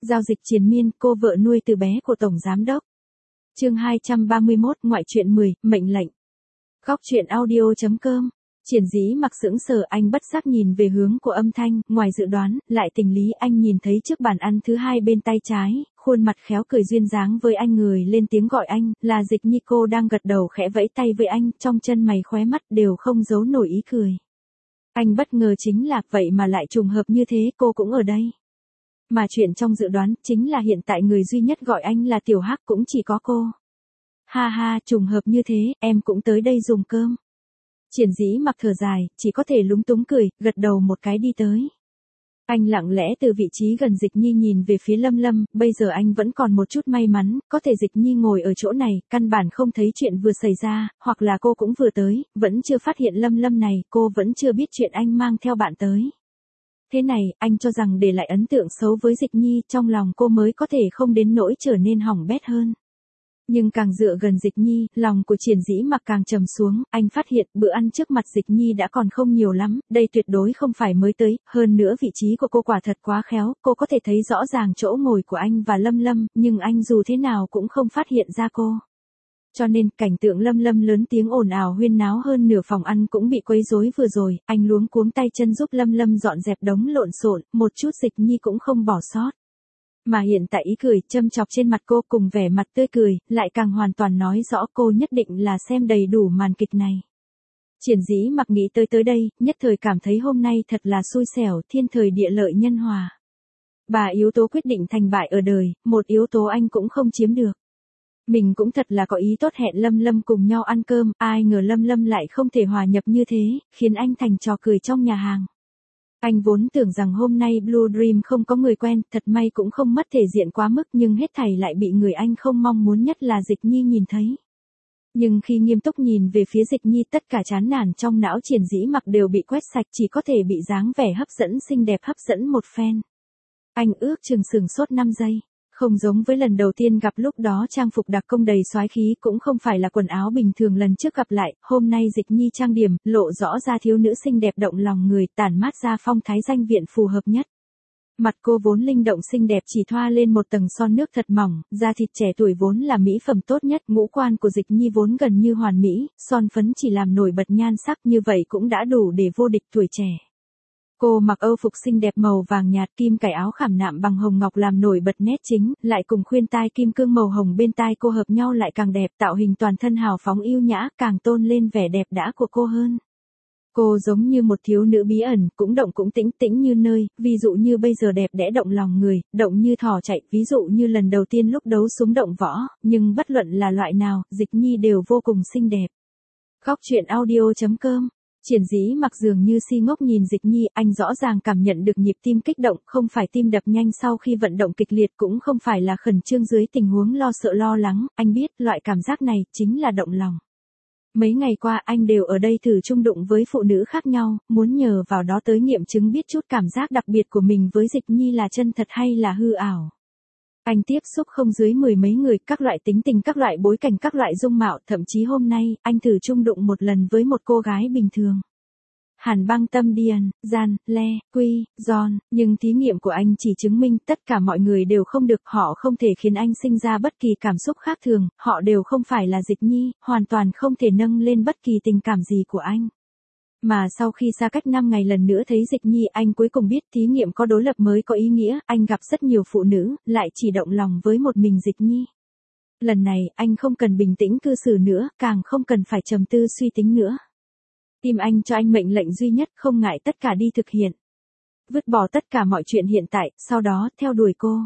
Giao dịch triền miên, cô vợ nuôi từ bé của Tổng Giám đốc. Chương 231, ngoại truyện 10, mệnh lệnh. Góc truyện audio.com. Triển Dĩ Mặc sững sờ, anh bất giác nhìn về hướng của âm thanh, ngoài dự đoán, lại tình lý anh nhìn thấy trước bàn ăn thứ hai bên tay trái, khuôn mặt khéo cười duyên dáng với anh người lên tiếng gọi anh, là Dịch Nhi. Cô đang gật đầu khẽ vẫy tay với anh, trong chân mày khóe mắt đều không giấu nổi ý cười. Anh bất ngờ chính là, vậy mà lại trùng hợp như thế, cô cũng ở đây. Mà chuyện trong dự đoán, chính là hiện tại người duy nhất gọi anh là Tiểu Hắc cũng chỉ có cô. Ha ha, trùng hợp như thế, em cũng tới đây dùng cơm. Triển Dĩ Mặc thở dài, chỉ có thể lúng túng cười, gật đầu một cái đi tới. Anh lặng lẽ từ vị trí gần Dịch Nhi nhìn về phía Lâm Lâm, bây giờ anh vẫn còn một chút may mắn, có thể Dịch Nhi ngồi ở chỗ này, căn bản không thấy chuyện vừa xảy ra, hoặc là cô cũng vừa tới, vẫn chưa phát hiện Lâm Lâm này, cô vẫn chưa biết chuyện anh mang theo bạn tới. Thế này, anh cho rằng để lại ấn tượng xấu với Dịch Nhi, trong lòng cô mới có thể không đến nỗi trở nên hỏng bét hơn. Nhưng càng dựa gần Dịch Nhi, lòng của Triển Dĩ Mặc càng trầm xuống, anh phát hiện bữa ăn trước mặt Dịch Nhi đã còn không nhiều lắm, đây tuyệt đối không phải mới tới, hơn nữa vị trí của cô quả thật quá khéo, cô có thể thấy rõ ràng chỗ ngồi của anh và Lâm Lâm, nhưng anh dù thế nào cũng không phát hiện ra cô. Cho nên, cảnh tượng Lâm Lâm lớn tiếng ồn ào huyên náo hơn nửa phòng ăn cũng bị quấy rối vừa rồi, anh luống cuống tay chân giúp Lâm Lâm dọn dẹp đống lộn xộn, một chút Dịch Nhi cũng không bỏ sót. Mà hiện tại ý cười châm chọc trên mặt cô cùng vẻ mặt tươi cười, lại càng hoàn toàn nói rõ cô nhất định là xem đầy đủ màn kịch này. Triển Dĩ Mặc nghĩ tới đây, nhất thời cảm thấy hôm nay thật là xui xẻo, thiên thời địa lợi nhân hòa. Ba yếu tố quyết định thành bại ở đời, một yếu tố anh cũng không chiếm được. Mình cũng thật là có ý tốt hẹn Lâm Lâm cùng nhau ăn cơm, ai ngờ Lâm Lâm lại không thể hòa nhập như thế, khiến anh thành trò cười trong nhà hàng. Anh vốn tưởng rằng hôm nay Blue Dream không có người quen, thật may cũng không mất thể diện quá mức, nhưng hết thảy lại bị người anh không mong muốn nhất là Dịch Nhi nhìn thấy. Nhưng khi nghiêm túc nhìn về phía Dịch Nhi, tất cả chán nản trong não Triển Dĩ Mặc đều bị quét sạch, chỉ có thể bị dáng vẻ hấp dẫn xinh đẹp hấp dẫn một phen. Anh ước chừng sừng sốt 5 giây. Không giống với lần đầu tiên gặp, lúc đó trang phục đặc công đầy soái khí, cũng không phải là quần áo bình thường lần trước gặp lại, hôm nay Dịch Nhi trang điểm, lộ rõ ra thiếu nữ xinh đẹp động lòng người, tản mát ra phong thái danh viện phù hợp nhất. Mặt cô vốn linh động xinh đẹp chỉ thoa lên một tầng son nước thật mỏng, da thịt trẻ tuổi vốn là mỹ phẩm tốt nhất, ngũ quan của Dịch Nhi vốn gần như hoàn mỹ, son phấn chỉ làm nổi bật nhan sắc, như vậy cũng đã đủ để vô địch tuổi trẻ. Cô mặc âu phục xinh đẹp màu vàng nhạt, kim cài áo khảm nạm bằng hồng ngọc làm nổi bật nét chính, lại cùng khuyên tai kim cương màu hồng bên tai cô hợp nhau lại càng đẹp, tạo hình toàn thân hào phóng yêu nhã, càng tôn lên vẻ đẹp đẽ của cô hơn. Cô giống như một thiếu nữ bí ẩn, cũng động cũng tĩnh tĩnh như nơi, ví dụ như bây giờ đẹp đẽ động lòng người, động như thỏ chạy, ví dụ như lần đầu tiên lúc đấu súng động võ, nhưng bất luận là loại nào, Dịch Nhi đều vô cùng xinh đẹp. Góc truyện audio.com. Triển Dĩ Mặc dường như si ngốc nhìn Dịch Nhi, anh rõ ràng cảm nhận được nhịp tim kích động, không phải tim đập nhanh sau khi vận động kịch liệt, cũng không phải là khẩn trương dưới tình huống lo sợ lo lắng, anh biết loại cảm giác này chính là động lòng. Mấy ngày qua anh đều ở đây thử chung đụng với phụ nữ khác nhau, muốn nhờ vào đó tới nghiệm chứng biết chút cảm giác đặc biệt của mình với Dịch Nhi là chân thật hay là hư ảo. Anh tiếp xúc không dưới 10 mấy người, các loại tính tình, các loại bối cảnh, các loại dung mạo, thậm chí hôm nay, anh thử chung đụng một lần với một cô gái bình thường. Hàn Băng Tâm Điền, Gian, Le, Quy, Giòn, nhưng thí nghiệm của anh chỉ chứng minh tất cả mọi người đều không được, họ không thể khiến anh sinh ra bất kỳ cảm xúc khác thường, họ đều không phải là Dịch Nhi, hoàn toàn không thể nâng lên bất kỳ tình cảm gì của anh. Mà sau khi xa cách 5 ngày lần nữa thấy Dịch Nhi, anh cuối cùng biết thí nghiệm có đối lập mới có ý nghĩa, anh gặp rất nhiều phụ nữ, lại chỉ động lòng với một mình Dịch Nhi. Lần này, anh không cần bình tĩnh cư xử nữa, càng không cần phải trầm tư suy tính nữa. Tim anh cho anh mệnh lệnh duy nhất, không ngại tất cả đi thực hiện. Vứt bỏ tất cả mọi chuyện hiện tại, sau đó, theo đuổi cô.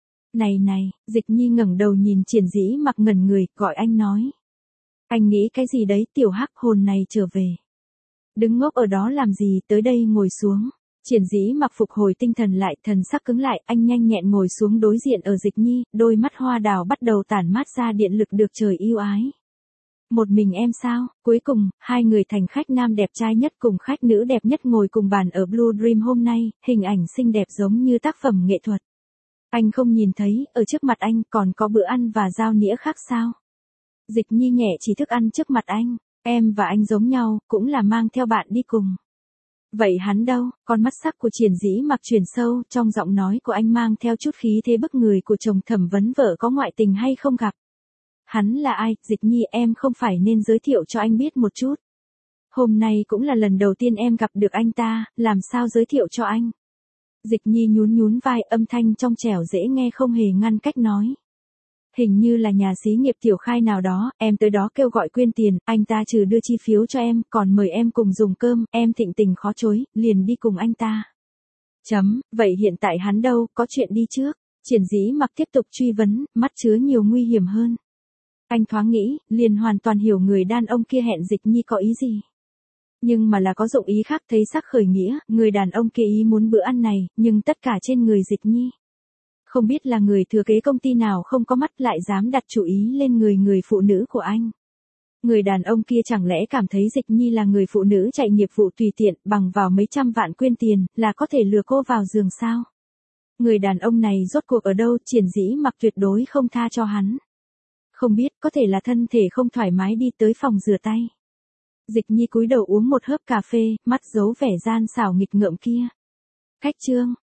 Này, Dịch Nhi ngẩng đầu nhìn Triển Dĩ Mặc ngẩn người, gọi anh nói. Anh nghĩ cái gì đấy, Tiểu Hắc, hồn này trở về. Đứng ngốc ở đó làm gì, tới đây ngồi xuống. Triển Dĩ Mặc phục hồi tinh thần lại, thần sắc cứng lại, anh nhanh nhẹn ngồi xuống đối diện ở Dịch Nhi, đôi mắt hoa đào bắt đầu tản mát ra điện lực được trời yêu ái. Một mình em sao? Cuối cùng, hai người thành khách nam đẹp trai nhất cùng khách nữ đẹp nhất ngồi cùng bàn ở Blue Dream hôm nay, hình ảnh xinh đẹp giống như tác phẩm nghệ thuật. Anh không nhìn thấy, ở trước mặt anh còn có bữa ăn và dao nĩa khác sao? Dịch Nhi nhẹ chỉ thức ăn trước mặt anh. Em và anh giống nhau, cũng là mang theo bạn đi cùng. Vậy hắn đâu? Con mắt sắc của Triển Dĩ Mặc chuyển sâu, trong giọng nói của anh mang theo chút khí thế bức người của chồng thẩm vấn vợ có ngoại tình hay không gặp. Hắn là ai? Dịch Nhi, em không phải nên giới thiệu cho anh biết một chút. Hôm nay cũng là lần đầu tiên em gặp được anh ta, làm sao giới thiệu cho anh? Dịch Nhi nhún nhún vai, âm thanh trong trẻo dễ nghe không hề ngăn cách nói. Hình như là nhà xí nghiệp tiểu khai nào đó, em tới đó kêu gọi quyên tiền, anh ta trừ đưa chi phiếu cho em, còn mời em cùng dùng cơm, em thịnh tình khó chối, liền đi cùng anh ta. Vậy hiện tại hắn đâu, có chuyện đi trước? Triển Dĩ Mặc tiếp tục truy vấn, mắt chứa nhiều nguy hiểm hơn. Anh thoáng nghĩ, liền hoàn toàn hiểu người đàn ông kia hẹn Dịch Nhi có ý gì. Nhưng mà là có dụng ý khác, thấy sắc khởi nghĩa, người đàn ông kia ý muốn bữa ăn này, nhưng tất cả trên người Dịch Nhi. Không biết là người thừa kế công ty nào không có mắt lại dám đặt chủ ý lên người phụ nữ của anh. Người đàn ông kia chẳng lẽ cảm thấy Dịch Nhi là người phụ nữ chạy nghiệp vụ tùy tiện, bằng vào mấy trăm vạn quyên tiền, là có thể lừa cô vào giường sao? Người đàn ông này rốt cuộc ở đâu? Triển Dĩ Mặc tuyệt đối không tha cho hắn. Không biết, có thể là thân thể không thoải mái đi tới phòng rửa tay. Dịch Nhi cúi đầu uống một hớp cà phê, mắt giấu vẻ gian xảo nghịch ngợm kia. Khách trương,